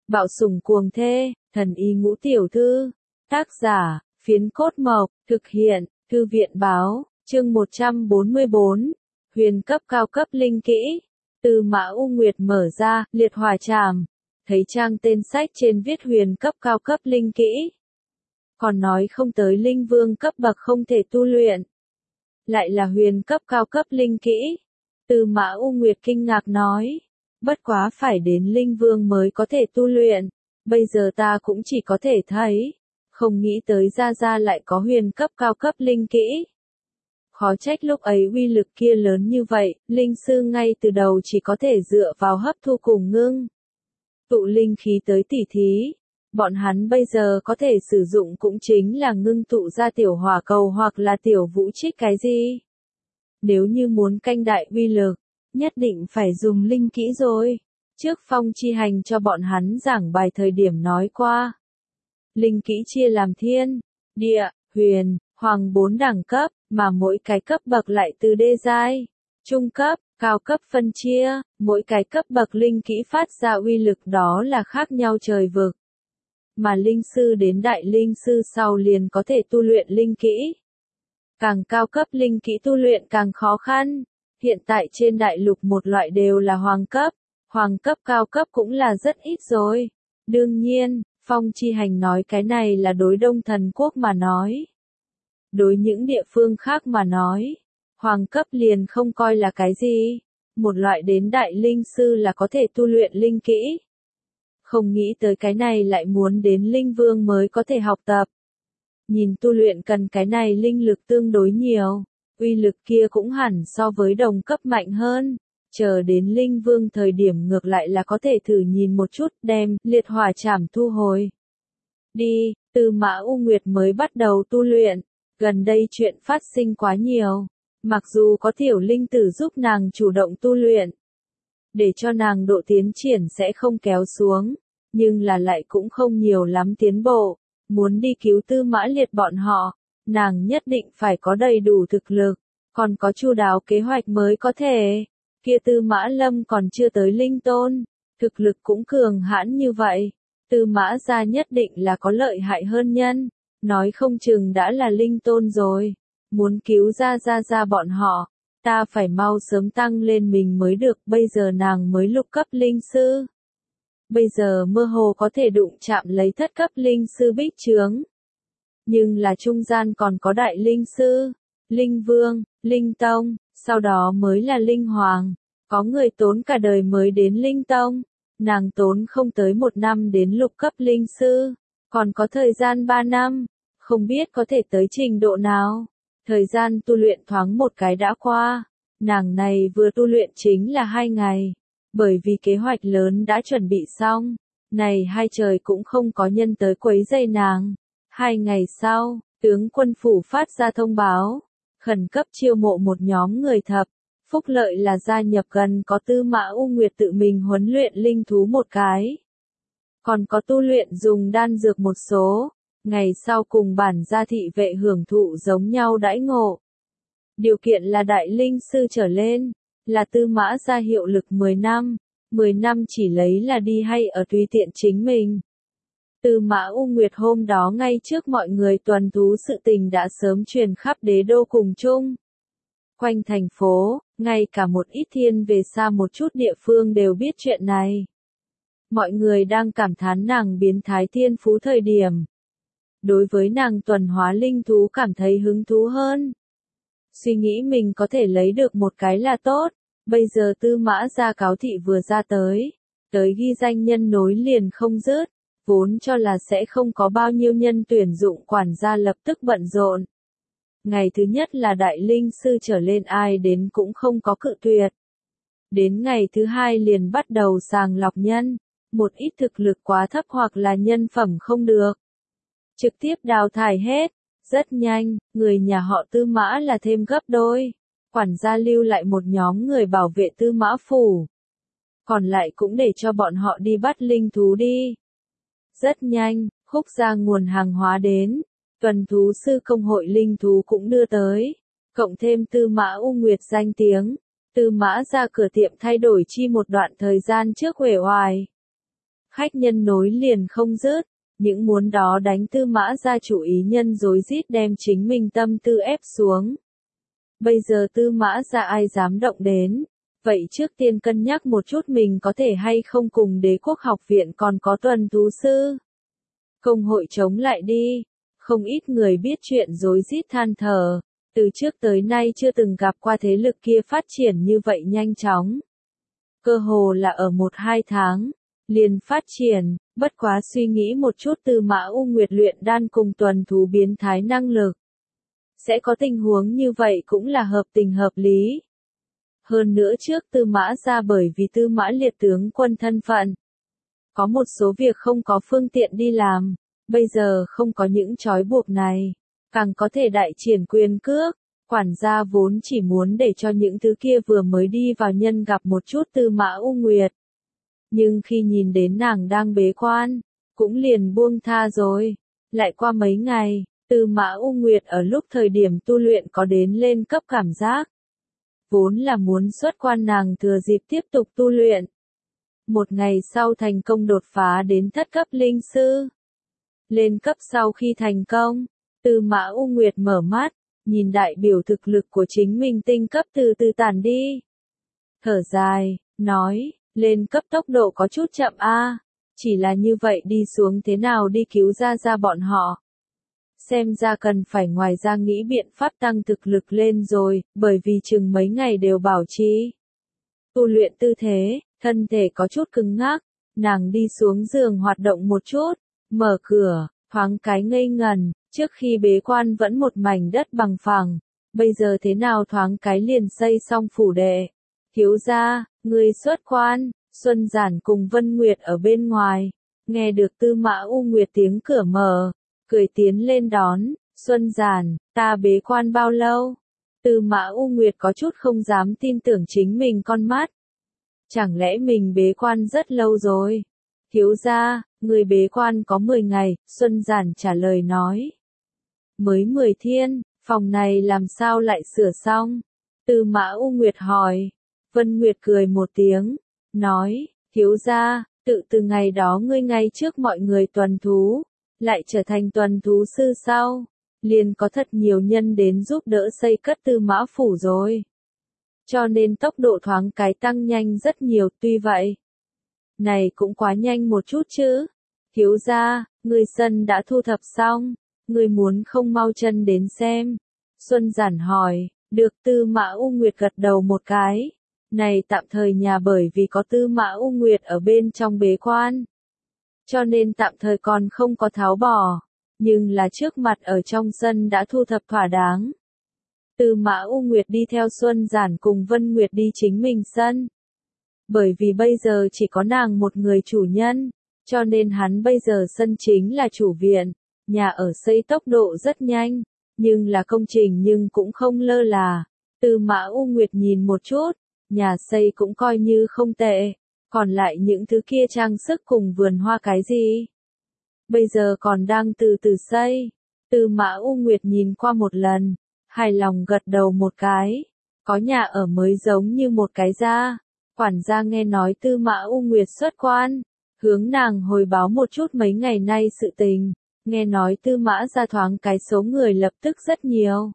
Bạo sủng cuồng thê, thần y ngũ tiểu thư. Tác giả, Phiến Cốt Mộc, thực hiện, Thư viện báo, chương 144, huyền cấp cao cấp linh kỹ. Tư Mã U Nguyệt mở ra, liệt hỏa trảm, thấy trang tên sách trên viết huyền cấp cao cấp linh kỹ. Còn nói không tới linh vương cấp bậc không thể tu luyện. Lại là huyền cấp cao cấp linh kỹ. Tư Mã U Nguyệt kinh ngạc nói. Bất quá phải đến linh vương mới có thể tu luyện. Bây giờ ta cũng chỉ có thể thấy. Không nghĩ tới ra lại có huyền cấp cao cấp linh kỹ. Khó trách lúc ấy uy lực kia lớn như vậy, linh sư ngay từ đầu chỉ có thể dựa vào hấp thu cùng ngưng tụ linh khí tới tỉ thí. Bọn hắn bây giờ có thể sử dụng cũng chính là ngưng tụ ra tiểu hỏa cầu hoặc là tiểu vũ trích cái gì. Nếu như muốn canh đại uy lực, nhất định phải dùng linh kỹ rồi. Trước Phong Chi Hành cho bọn hắn giảng bài thời điểm nói qua. Linh kỹ chia làm thiên, địa, huyền, hoàng 4 đẳng cấp, mà mỗi cái cấp bậc lại từ đê giai, trung cấp, cao cấp phân chia, mỗi cái cấp bậc linh kỹ phát ra uy lực đó là khác nhau trời vực. Mà linh sư đến đại linh sư sau liền có thể tu luyện linh kỹ. Càng cao cấp linh kỹ tu luyện càng khó khăn. Hiện tại trên đại lục một loại đều là hoàng cấp cao cấp cũng là rất ít rồi. Đương nhiên, Phong Chi Hành nói cái này là đối Đông Thần Quốc mà nói. Đối những địa phương khác mà nói, hoàng cấp liền không coi là cái gì. Một loại đến đại linh sư là có thể tu luyện linh kỹ. Không nghĩ tới cái này lại muốn đến linh vương mới có thể học tập. Nhìn tu luyện cần cái này linh lực tương đối nhiều, uy lực kia cũng hẳn so với đồng cấp mạnh hơn. Chờ đến linh vương thời điểm ngược lại là có thể thử nhìn một chút đem liệt hỏa trảm thu hồi. Đi, Tư Mã U Nguyệt mới bắt đầu tu luyện, gần đây chuyện phát sinh quá nhiều. Mặc dù có tiểu linh tử giúp nàng chủ động tu luyện, để cho nàng độ tiến triển sẽ không kéo xuống, nhưng là lại cũng không nhiều lắm tiến bộ. Muốn đi cứu Tư Mã Liệt bọn họ, nàng nhất định phải có đầy đủ thực lực, còn có chu đáo kế hoạch mới có thể. Kia Tư Mã Lâm còn chưa tới linh tôn, thực lực cũng cường hãn như vậy, Tư Mã gia nhất định là có lợi hại hơn nhân, nói không chừng đã là linh tôn rồi. Muốn cứu ra bọn họ, ta phải mau sớm tăng lên mình mới được, bây giờ nàng mới lục cấp linh sư. Bây giờ mơ hồ có thể đụng chạm lấy thất cấp linh sư bích chướng. Nhưng là trung gian còn có đại linh sư, linh vương, linh tông, sau đó mới là linh hoàng. Có người tốn cả đời mới đến linh tông, nàng tốn không tới 1 năm đến lục cấp linh sư, còn có thời gian 3 năm, không biết có thể tới trình độ nào. Thời gian tu luyện thoáng một cái đã qua, nàng này vừa tu luyện chính là 2 ngày. Bởi vì kế hoạch lớn đã chuẩn bị xong, này 2 trời cũng không có nhân tới quấy rầy nàng. 2 ngày sau, tướng quân phủ phát ra thông báo, khẩn cấp chiêu mộ một nhóm người thập, phúc lợi là gia nhập gần có Tư Mã U Nguyệt tự mình huấn luyện linh thú một cái. Còn có tu luyện dùng đan dược một số, ngày sau cùng bản gia thị vệ hưởng thụ giống nhau đãi ngộ. Điều kiện là đại linh sư trở lên. Là Tư Mã gia hiệu lực 10 năm, 10 năm chỉ lấy là đi hay ở tùy tiện chính mình. Tư Mã U Nguyệt hôm đó ngay trước mọi người tuần thú sự tình đã sớm truyền khắp đế đô cùng chung. Quanh thành phố, ngay cả một ít thiên về xa một chút địa phương đều biết chuyện này. Mọi người đang cảm thán nàng biến thái thiên phú thời điểm. Đối với nàng tuần hóa linh thú cảm thấy hứng thú hơn. Suy nghĩ mình có thể lấy được một cái là tốt. Bây giờ Tư Mã gia cáo thị vừa ra tới ghi danh nhân nối liền không dứt, vốn cho là sẽ không có bao nhiêu nhân tuyển dụng, quản gia lập tức bận rộn. Ngày thứ nhất là đại linh sư trở lên ai đến cũng không có cự tuyệt. Đến ngày thứ 2 liền bắt đầu sàng lọc nhân, một ít thực lực quá thấp hoặc là nhân phẩm không được. Trực tiếp đào thải hết, rất nhanh, người nhà họ Tư Mã là thêm gấp đôi. Quản gia lưu lại một nhóm người bảo vệ Tư Mã phủ. Còn lại cũng để cho bọn họ đi bắt linh thú đi. Rất nhanh, khúc ra nguồn hàng hóa đến. Tuần thú sư công hội linh thú cũng đưa tới. Cộng thêm Tư Mã U Nguyệt danh tiếng. Tư Mã ra cửa tiệm thay đổi chi một đoạn thời gian trước uể oải. khách nhân nối liền không dứt, những muốn đó đánh Tư Mã Gia chủ ý nhân rối rít đem chính mình tâm tư ép xuống. Bây giờ Tư Mã Gia ai dám động đến, vậy trước tiên cân nhắc một chút mình có thể hay không cùng Đế quốc học viện còn có tuần thú sư. Công hội chống lại đi, không ít người biết chuyện rối rít than thở, từ trước tới nay chưa từng gặp qua thế lực kia phát triển như vậy nhanh chóng. Cơ hồ là ở 1-2 tháng, liền phát triển, bất quá suy nghĩ một chút Tư Mã U Nguyệt luyện đan cùng tuần thú biến thái năng lực. Sẽ có tình huống như vậy cũng là hợp tình hợp lý. Hơn nữa trước Tư Mã Gia bởi vì Tư Mã Liệt tướng quân thân phận. Có một số việc không có phương tiện đi làm, bây giờ không có những trói buộc này, càng có thể đại triển quyền cước. Quản gia vốn chỉ muốn để cho những thứ kia vừa mới đi vào nhân gặp một chút Tư Mã U Nguyệt. Nhưng khi nhìn đến nàng đang bế quan, cũng liền buông tha rồi. Lại qua mấy ngày, Tư Mã U Nguyệt ở lúc thời điểm tu luyện có đến lên cấp cảm giác. Vốn là muốn xuất quan nàng thừa dịp tiếp tục tu luyện. Một ngày sau thành công đột phá đến thất cấp linh sư. Lên cấp sau khi thành công, Tư Mã U Nguyệt mở mắt, nhìn đại biểu thực lực của chính mình tinh cấp từ từ tản đi. Thở dài, nói, lên cấp tốc độ có chút chậm a, chỉ là như vậy đi xuống thế nào đi cứu ra bọn họ. Xem ra cần phải ngoài ra nghĩ biện pháp tăng thực lực lên rồi, bởi vì chừng mấy ngày đều bảo trì tu luyện tư thế, thân thể có chút cứng ngắc, nàng đi xuống giường hoạt động một chút, mở cửa, thoáng cái ngây ngần, trước khi bế quan vẫn một mảnh đất bằng phẳng, bây giờ thế nào thoáng cái liền xây xong phủ đệ. Thiếu gia, người xuất quan, Xuân Giản cùng Vân Nguyệt ở bên ngoài, nghe được Tư Mã U Nguyệt tiếng cửa mở, cười tiến lên đón, Xuân Giản, ta bế quan bao lâu? Tư Mã U Nguyệt có chút không dám tin tưởng chính mình con mắt. Chẳng lẽ mình bế quan rất lâu rồi? Thiếu gia, người bế quan có 10 ngày, Xuân Giản trả lời nói. Mới 10 thiên, phòng này làm sao lại sửa xong? Tư Mã U Nguyệt hỏi. Vân Nguyệt cười một tiếng, nói, thiếu gia, tự từ ngày đó ngươi ngay trước mọi người tuần thú, lại trở thành tuần thú sư sau, liền có thật nhiều nhân đến giúp đỡ xây cất Tư Mã phủ rồi. Cho nên tốc độ thoáng cái tăng nhanh rất nhiều, tuy vậy. Này cũng quá nhanh một chút chứ. Thiếu gia, người sân đã thu thập xong, người muốn không mau chân đến xem. Xuân Giản hỏi, được. Tư Mã U Nguyệt gật đầu một cái. Này tạm thời nhà bởi vì có Tư Mã U Nguyệt ở bên trong bế quan. Cho nên tạm thời còn không có tháo bỏ. Nhưng là trước mặt ở trong sân đã thu thập thỏa đáng. Tư Mã U Nguyệt đi theo Xuân Giản cùng Vân Nguyệt đi chính mình sân. Bởi vì bây giờ chỉ có nàng một người chủ nhân, cho nên hắn bây giờ sân chính là chủ viện, nhà ở xây tốc độ rất nhanh, nhưng là công trình nhưng cũng không lơ là. Tư Mã U Nguyệt nhìn một chút, nhà xây cũng coi như không tệ, còn lại những thứ kia trang sức cùng vườn hoa cái gì. Bây giờ còn đang từ từ xây. Tư Mã U Nguyệt nhìn qua một lần, hài lòng gật đầu một cái, có nhà ở mới giống như một cái gia. Quản gia nghe nói Tư Mã U Nguyệt xuất quan, hướng nàng hồi báo một chút mấy ngày nay sự tình, nghe nói Tư Mã gia thoáng cái số người lập tức rất nhiều.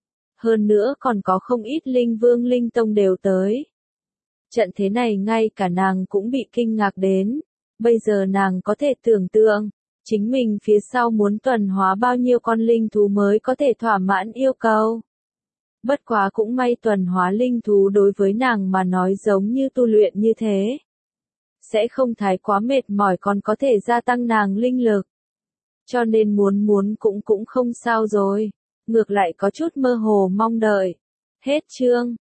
Hơn nữa còn có không ít linh vương linh tông đều tới. Trận thế này ngay cả nàng cũng bị kinh ngạc đến, bây giờ nàng có thể tưởng tượng, chính mình phía sau muốn tuần hóa bao nhiêu con linh thú mới có thể thỏa mãn yêu cầu. Bất quá cũng may tuần hóa linh thú đối với nàng mà nói giống như tu luyện như thế. Sẽ không thái quá mệt mỏi còn có thể gia tăng nàng linh lực. Cho nên muốn cũng không sao rồi. Ngược lại có chút mơ hồ mong đợi. Hết chương.